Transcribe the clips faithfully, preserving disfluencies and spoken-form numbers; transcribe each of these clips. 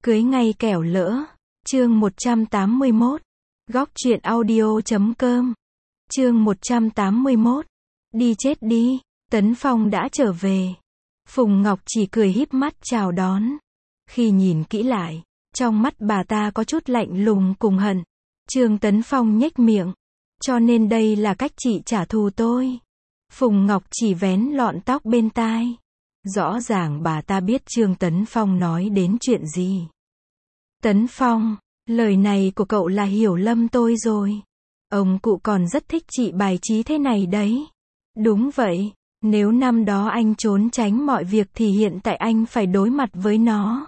Cưới ngay kẻo lỡ. Chương một trăm tám mươi mốt. Góc truyện audio chấm com. Chương một trăm tám mươi mốt. Đi chết đi. Tấn Phong đã trở về. Phùng Ngọc chỉ cười híp mắt chào đón. Khi nhìn kỹ lại, trong mắt bà ta có chút lạnh lùng cùng hận. Trương Tấn Phong nhếch miệng. Cho nên đây là cách chị trả thù tôi. Phùng Ngọc chỉ vén lọn tóc bên tai. Rõ ràng bà ta biết Trương Tấn Phong nói đến chuyện gì. Tấn Phong, lời này của cậu là hiểu lầm tôi rồi. Ông cụ còn rất thích chị bài trí thế này đấy. Đúng vậy, nếu năm đó anh trốn tránh mọi việc thì hiện tại anh phải đối mặt với nó.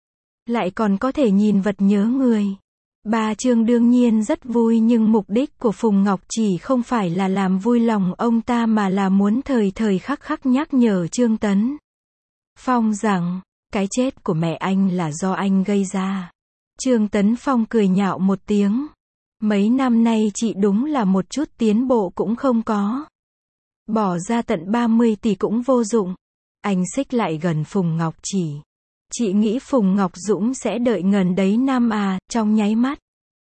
Lại còn có thể nhìn vật nhớ người. Bà Trương đương nhiên rất vui, nhưng mục đích của Phùng Ngọc chỉ không phải là làm vui lòng ông ta mà là muốn thời thời khắc khắc nhắc nhở Trương Tấn Phong rằng, cái chết của mẹ anh là do anh gây ra. Trương Tấn Phong cười nhạo một tiếng. Mấy năm nay chị đúng là một chút tiến bộ cũng không có. Bỏ ra tận ba mươi tỷ cũng vô dụng. Anh xích lại gần Phùng Ngọc chỉ. Chị nghĩ Phùng Ngọc Dũng sẽ đợi ngần đấy năm à, trong nháy mắt.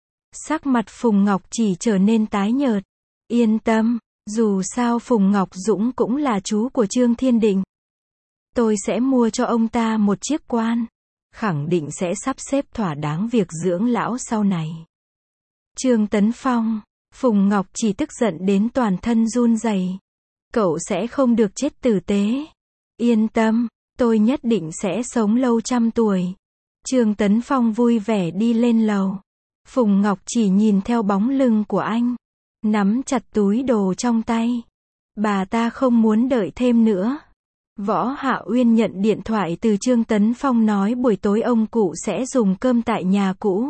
Sắc mặt Phùng Ngọc chỉ trở nên tái nhợt. Yên tâm, dù sao Phùng Ngọc Dũng cũng là chú của Trương Thiên Định. Tôi sẽ mua cho ông ta một chiếc quan. Khẳng định sẽ sắp xếp thỏa đáng việc dưỡng lão sau này. Trương Tấn Phong, Phùng Ngọc chỉ tức giận đến toàn thân run rẩy. Cậu sẽ không được chết tử tế. Yên tâm, tôi nhất định sẽ sống lâu trăm tuổi. Trương Tấn Phong vui vẻ đi lên lầu. Phùng Ngọc chỉ nhìn theo bóng lưng của anh, nắm chặt túi đồ trong tay. Bà ta không muốn đợi thêm nữa. Võ Hạ Uyên nhận điện thoại từ Trương Tấn Phong nói buổi tối ông cụ sẽ dùng cơm tại nhà cũ.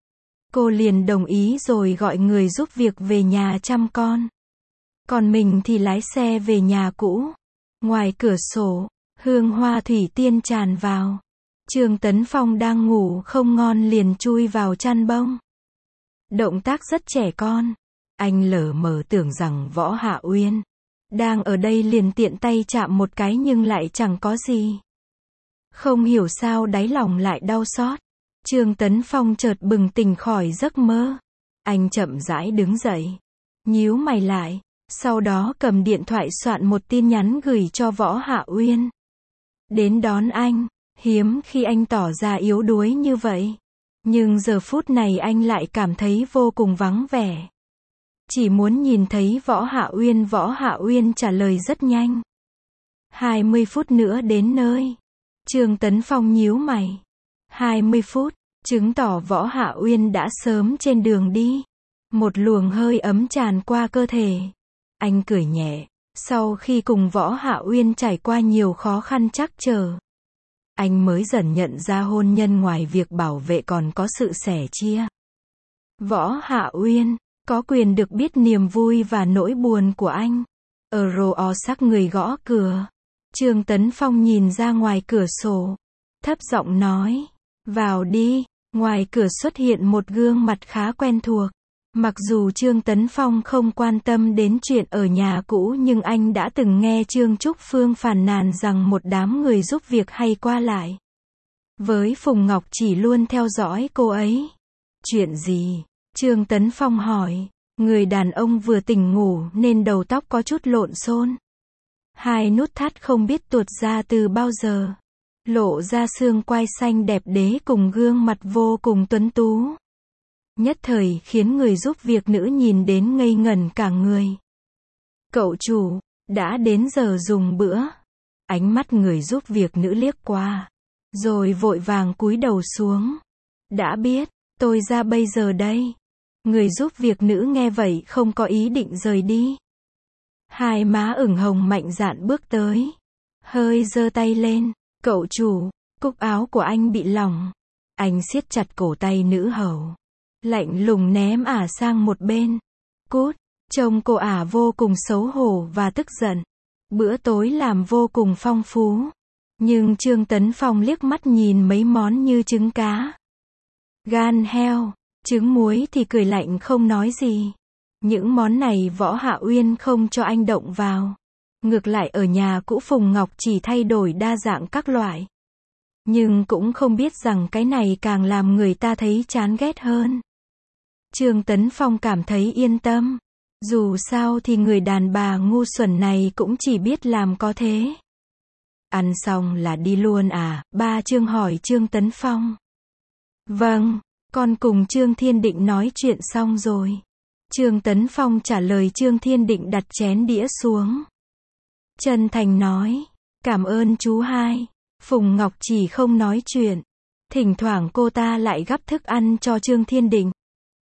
Cô liền đồng ý rồi gọi người giúp việc về nhà chăm con. Còn mình thì lái xe về nhà cũ. Ngoài cửa sổ, hương hoa thủy tiên tràn vào. Trương Tấn Phong đang ngủ không ngon liền chui vào chăn bông. Động tác rất trẻ con. Anh lờ mờ tưởng rằng Võ Hạ Uyên đang ở đây liền tiện tay chạm một cái nhưng lại chẳng có gì. Không hiểu sao đáy lòng lại đau xót. Trương Tấn Phong chợt bừng tỉnh khỏi giấc mơ. Anh chậm rãi đứng dậy, nhíu mày lại, sau đó cầm điện thoại soạn một tin nhắn gửi cho Võ Hạ Uyên. Đến đón anh, hiếm khi anh tỏ ra yếu đuối như vậy. Nhưng giờ phút này anh lại cảm thấy vô cùng vắng vẻ. Chỉ muốn nhìn thấy Võ Hạ Uyên. Võ Hạ Uyên trả lời rất nhanh. hai mươi phút nữa đến nơi. Trương Tấn Phong nhíu mày. hai mươi phút, chứng tỏ Võ Hạ Uyên đã sớm trên đường đi. Một luồng hơi ấm tràn qua cơ thể. Anh cười nhẹ, sau khi cùng Võ Hạ Uyên trải qua nhiều khó khăn trắc trở. Anh mới dần nhận ra hôn nhân ngoài việc bảo vệ còn có sự sẻ chia. Võ Hạ Uyên có quyền được biết niềm vui và nỗi buồn của anh. Ở rô sắc người gõ cửa. Trương Tấn Phong nhìn ra ngoài cửa sổ, thấp giọng nói, vào đi. Ngoài cửa xuất hiện một gương mặt khá quen thuộc. Mặc dù Trương Tấn Phong không quan tâm đến chuyện ở nhà cũ nhưng anh đã từng nghe Trương Trúc Phương phàn nàn rằng một đám người giúp việc hay qua lại với Phùng Ngọc chỉ luôn theo dõi cô ấy. Chuyện gì? Trương Tấn Phong hỏi. Người đàn ông vừa tỉnh ngủ nên đầu tóc có chút lộn xộn. Hai nút thắt không biết tuột ra từ bao giờ. Lộ ra xương quai xanh đẹp đẽ cùng gương mặt vô cùng tuấn tú. Nhất thời khiến người giúp việc nữ nhìn đến ngây ngẩn cả người. Cậu chủ, đã đến giờ dùng bữa. Ánh mắt người giúp việc nữ liếc qua, rồi vội vàng cúi đầu xuống. Đã biết, tôi ra bây giờ đây. Người giúp việc nữ nghe vậy không có ý định rời đi. Hai má ửng hồng mạnh dạn bước tới. Hơi giơ tay lên. Cậu chủ, cúc áo của anh bị lỏng. Anh siết chặt cổ tay nữ hầu. Lạnh lùng ném ả sang một bên. Cút, trông cô ả vô cùng xấu hổ và tức giận. Bữa tối làm vô cùng phong phú. Nhưng Trương Tấn Phong liếc mắt nhìn mấy món như trứng cá, gan heo, trứng muối thì cười lạnh không nói gì. Những món này Võ Hạ Uyên không cho anh động vào. Ngược lại ở nhà cũ Phùng Ngọc chỉ thay đổi đa dạng các loại. Nhưng cũng không biết rằng cái này càng làm người ta thấy chán ghét hơn. Trương Tấn Phong cảm thấy yên tâm. Dù sao thì người đàn bà ngu xuẩn này cũng chỉ biết làm có thế. Ăn xong là đi luôn à? Ba Trương hỏi Trương Tấn Phong. Vâng, con cùng Trương Thiên Định nói chuyện xong rồi. Trương Tấn Phong trả lời. Trương Thiên Định đặt chén đĩa xuống. Chân thành nói. Cảm ơn chú hai. Phùng Ngọc chỉ không nói chuyện. Thỉnh thoảng cô ta lại gắp thức ăn cho Trương Thiên Định.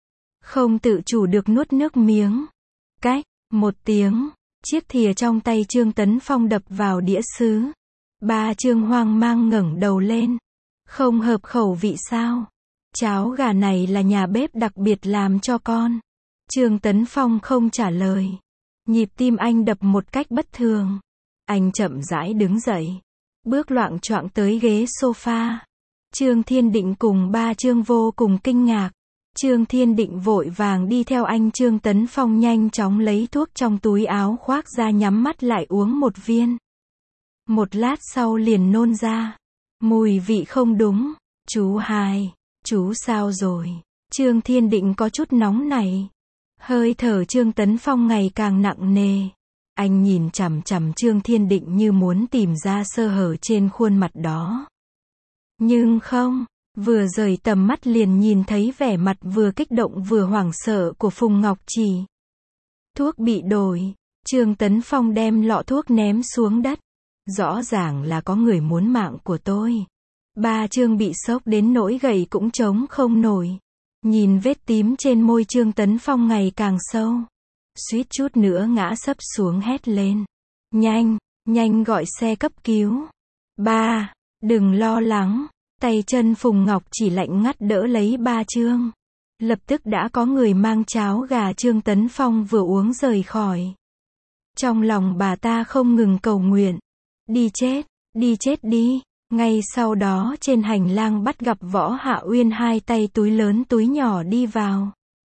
Không tự chủ được nuốt nước miếng. Cách, một tiếng, chiếc thìa trong tay Trương Tấn Phong đập vào đĩa sứ. Ba Trương hoang mang ngẩng đầu lên. Không hợp khẩu vị sao? Cháo gà này là nhà bếp đặc biệt làm cho con. Trương Tấn Phong không trả lời. Nhịp tim anh đập một cách bất thường. Anh chậm rãi đứng dậy. Bước loạng choạng tới ghế sofa. Trương Thiên Định cùng ba Trương vô cùng kinh ngạc. Trương Thiên Định vội vàng đi theo anh. Trương Tấn Phong nhanh chóng lấy thuốc trong túi áo khoác ra, nhắm mắt lại uống một viên. Một lát sau liền nôn ra. Mùi vị không đúng. Chú hai, chú sao rồi? Trương Thiên Định có chút nóng nảy. Hơi thở Trương Tấn Phong ngày càng nặng nề. Anh nhìn chằm chằm Trương Thiên Định như muốn tìm ra sơ hở trên khuôn mặt đó. Nhưng không, vừa rời tầm mắt liền nhìn thấy vẻ mặt vừa kích động vừa hoảng sợ của Phùng Ngọc Trì. Thuốc bị đổi. Trương Tấn Phong đem lọ thuốc ném xuống đất. Rõ ràng là có người muốn mạng của tôi. Ba Trương bị sốc đến nỗi gầy cũng chống không nổi. Nhìn vết tím trên môi Trương Tấn Phong ngày càng sâu. Suýt chút nữa ngã sấp xuống hét lên. Nhanh, nhanh gọi xe cấp cứu. Ba, đừng lo lắng. Tay chân Phùng Ngọc chỉ lạnh ngắt đỡ lấy ba Trương. Lập tức đã có người mang cháo gà Trương Tấn Phong vừa uống rời khỏi. Trong lòng bà ta không ngừng cầu nguyện. Đi chết, đi chết đi. Ngay sau đó trên hành lang bắt gặp Võ Hạ Uyên hai tay túi lớn túi nhỏ đi vào.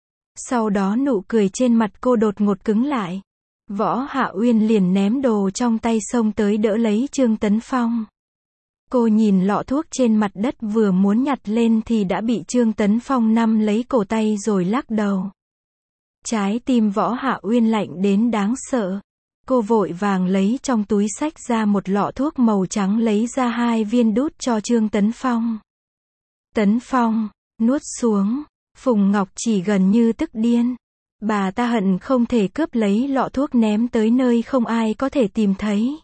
Sau đó nụ cười trên mặt cô đột ngột cứng lại. Võ Hạ Uyên liền ném đồ trong tay xông tới đỡ lấy Trương Tấn Phong. Cô nhìn lọ thuốc trên mặt đất vừa muốn nhặt lên thì đã bị Trương Tấn Phong nắm lấy cổ tay rồi lắc đầu. Trái tim Võ Hạ Uyên lạnh đến đáng sợ. Cô vội vàng lấy trong túi xách ra một lọ thuốc màu trắng, lấy ra hai viên đút cho Trương Tấn Phong. Tấn Phong, nuốt xuống. Phùng Ngọc chỉ gần như tức điên. Bà ta hận không thể cướp lấy lọ thuốc ném tới nơi không ai có thể tìm thấy.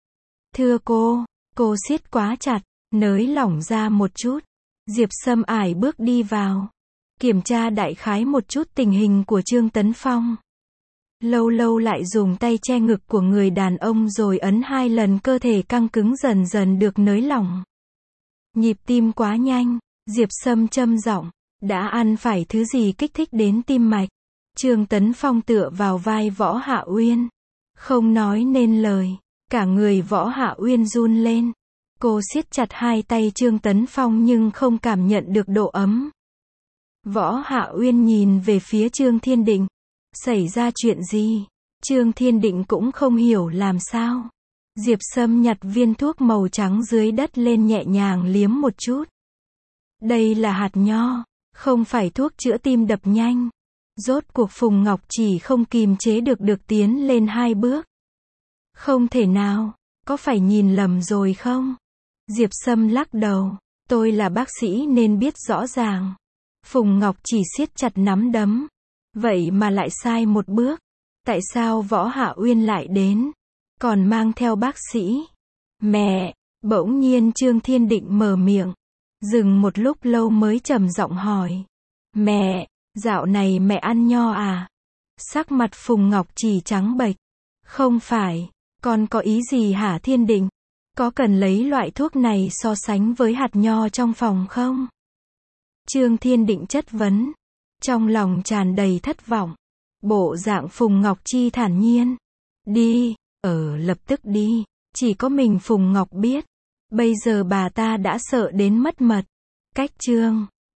Thưa cô, cô siết quá chặt, nới lỏng ra một chút. Diệp Sâm ải bước đi vào. Kiểm tra đại khái một chút tình hình của Trương Tấn Phong. Lâu lâu lại dùng tay che ngực của người đàn ông rồi ấn hai lần, cơ thể căng cứng dần dần được nới lỏng. Nhịp tim quá nhanh, Diệp Sâm châm giọng. Đã ăn phải thứ gì kích thích đến tim mạch? Trương Tấn Phong tựa vào vai Võ Hạ Uyên. Không nói nên lời. Cả người Võ Hạ Uyên run lên. Cô siết chặt hai tay Trương Tấn Phong nhưng không cảm nhận được độ ấm. Võ Hạ Uyên nhìn về phía Trương Thiên Định. Xảy ra chuyện gì? Trương Thiên Định cũng không hiểu làm sao. Diệp Sâm nhặt viên thuốc màu trắng dưới đất lên nhẹ nhàng liếm một chút. Đây là hạt nho, không phải thuốc chữa tim đập nhanh. Rốt cuộc Phùng Ngọc chỉ không kìm chế được được tiến lên hai bước. Không thể nào, có phải nhìn lầm rồi không? Diệp Sâm lắc đầu. Tôi là bác sĩ nên biết rõ ràng. Phùng Ngọc chỉ siết chặt nắm đấm. Vậy mà lại sai một bước. Tại sao Võ Hạ Uyên lại đến? Còn mang theo bác sĩ. Mẹ! Bỗng nhiên Trương Thiên Định mở miệng. Dừng một lúc lâu mới trầm giọng hỏi. Mẹ! Dạo này mẹ ăn nho à? Sắc mặt Phùng Ngọc chỉ trắng bệch. Không phải. Con có ý gì hả Thiên Định? Có cần lấy loại thuốc này so sánh với hạt nho trong phòng không? Trương Thiên Định chất vấn. Trong lòng tràn đầy thất vọng. Bộ dạng Phùng Ngọc Chi thản nhiên. Đi, ở lập tức đi. Chỉ có mình Phùng Ngọc biết. Bây giờ bà ta đã sợ đến mất mật. Cách Trương